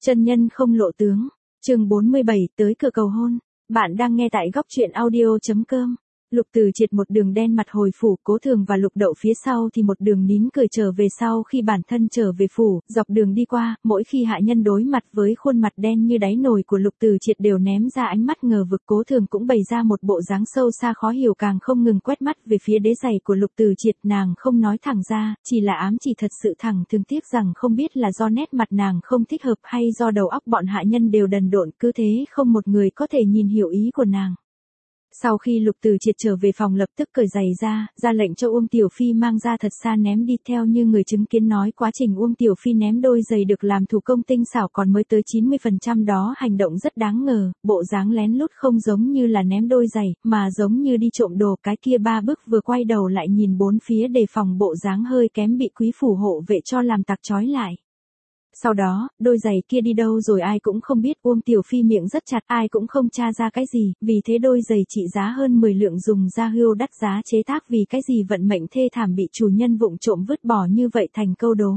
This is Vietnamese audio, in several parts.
Chân nhân không lộ tướng. Chương 47 tới cửa cầu hôn. Bạn đang nghe tại góc truyện audio.com. Lục Từ Triệt một đường đen mặt hồi phủ, Cố Thường và Lục Đậu phía sau thì một đường nín cười trở về sau khi bản thân trở về phủ, dọc đường đi qua, mỗi khi hạ nhân đối mặt với khuôn mặt đen như đáy nồi của Lục Từ Triệt đều ném ra ánh mắt ngờ vực. Cố Thường cũng bày ra một bộ dáng sâu xa khó hiểu, càng không ngừng quét mắt về phía đế giày của Lục Từ Triệt. Nàng không nói thẳng ra, chỉ là ám chỉ thật sự thẳng thương tiếc rằng không biết là do nét mặt nàng không thích hợp hay do đầu óc bọn hạ nhân đều đần độn, cứ thế không một người có thể nhìn hiểu ý của nàng. Sau khi Lục Từ Triệt trở về phòng lập tức cởi giày ra lệnh cho Uông Tiểu Phi mang ra thật xa ném đi. Theo như người chứng kiến nói, quá trình Uông Tiểu Phi ném đôi giày được làm thủ công tinh xảo còn mới tới 90% đó, hành động rất đáng ngờ, bộ dáng lén lút không giống như là ném đôi giày, mà giống như đi trộm đồ. Cái kia ba bước vừa quay đầu lại nhìn bốn phía đề phòng, bộ dáng hơi kém bị quý phủ hộ vệ cho làm tặc trói lại. Sau đó, đôi giày kia đi đâu rồi ai cũng không biết. Uông Tiểu Phi miệng rất chặt, ai cũng không tra ra cái gì, vì thế đôi giày trị giá hơn 10 lượng dùng da hươu đắt giá chế tác, vì cái gì vận mệnh thê thảm bị chủ nhân vụng trộm vứt bỏ như vậy thành câu đố.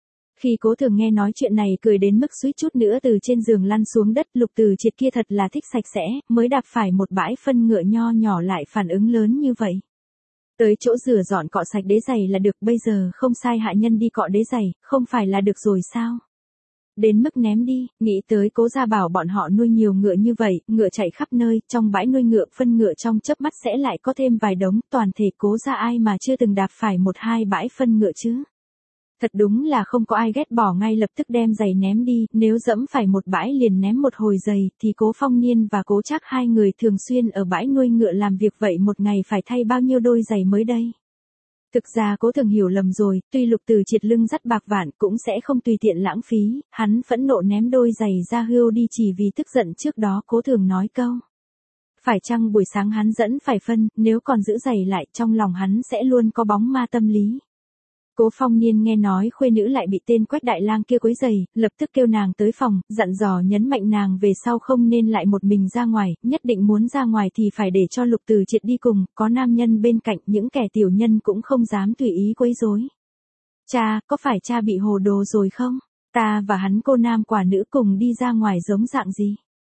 Khi Cố Thường nghe nói chuyện này cười đến mức suýt chút nữa từ trên giường lăn xuống đất. Lục Từ Triệt kia thật là thích sạch sẽ, mới đạp phải một bãi phân ngựa nho nhỏ lại phản ứng lớn như vậy. Tới chỗ rửa dọn cọ sạch đế giày là được, bây giờ không sai hạ nhân đi cọ đế giày, không phải là được rồi sao? Đến mức ném đi, nghĩ tới Cố gia bảo bọn họ nuôi nhiều ngựa như vậy, ngựa chạy khắp nơi, trong bãi nuôi ngựa phân ngựa trong chớp mắt sẽ lại có thêm vài đống, toàn thể Cố gia ai mà chưa từng đạp phải một hai bãi phân ngựa chứ? Thật đúng là không có ai ghét bỏ ngay lập tức đem giày ném đi, nếu dẫm phải một bãi liền ném một hồi giày, thì Cố Phong Niên và Cố Trác hai người thường xuyên ở bãi nuôi ngựa làm việc vậy một ngày phải thay bao nhiêu đôi giày mới đây? Thực ra Cố Thường hiểu lầm rồi, tuy Lục Từ Triệt lưng dắt bạc vạn cũng sẽ không tùy tiện lãng phí, hắn phẫn nộ ném đôi giày da hươu đi chỉ vì tức giận trước đó Cố Thường nói câu. Phải chăng buổi sáng hắn dẫn phải phân, nếu còn giữ giày lại trong lòng hắn sẽ luôn có bóng ma tâm lý. Cố Phong Niên nghe nói khuê nữ lại bị tên Quách Đại Lang kia quấy rầy, lập tức kêu nàng tới phòng, dặn dò nhấn mạnh nàng về sau không nên lại một mình ra ngoài, nhất định muốn ra ngoài thì phải để cho Lục Từ Triệt đi cùng, có nam nhân bên cạnh, những kẻ tiểu nhân cũng không dám tùy ý quấy rối. Cha, có phải cha bị hồ đồ rồi không? Ta và hắn cô nam quả nữ cùng đi ra ngoài giống dạng gì?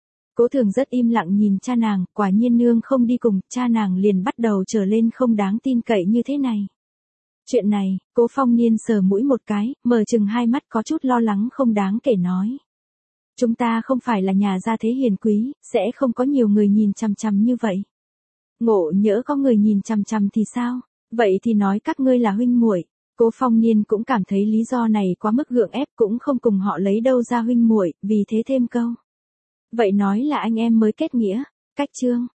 Cố Thường rất im lặng nhìn cha nàng, quả nhiên nương không đi cùng, cha nàng liền bắt đầu trở lên không đáng tin cậy như thế này. Chuyện này, Cố Phong Niên sờ mũi một cái, mở chừng hai mắt có chút lo lắng không đáng kể nói. Chúng ta không phải là nhà gia thế hiền quý, sẽ không có nhiều người nhìn chằm chằm như vậy. Ngộ nhỡ có người nhìn chằm chằm thì sao? Vậy thì nói các ngươi là huynh muội. Cố Phong Niên cũng cảm thấy lý do này quá mức gượng ép, cũng không cùng họ lấy đâu ra huynh muội, vì thế thêm câu. Vậy nói là anh em mới kết nghĩa. Cách chương.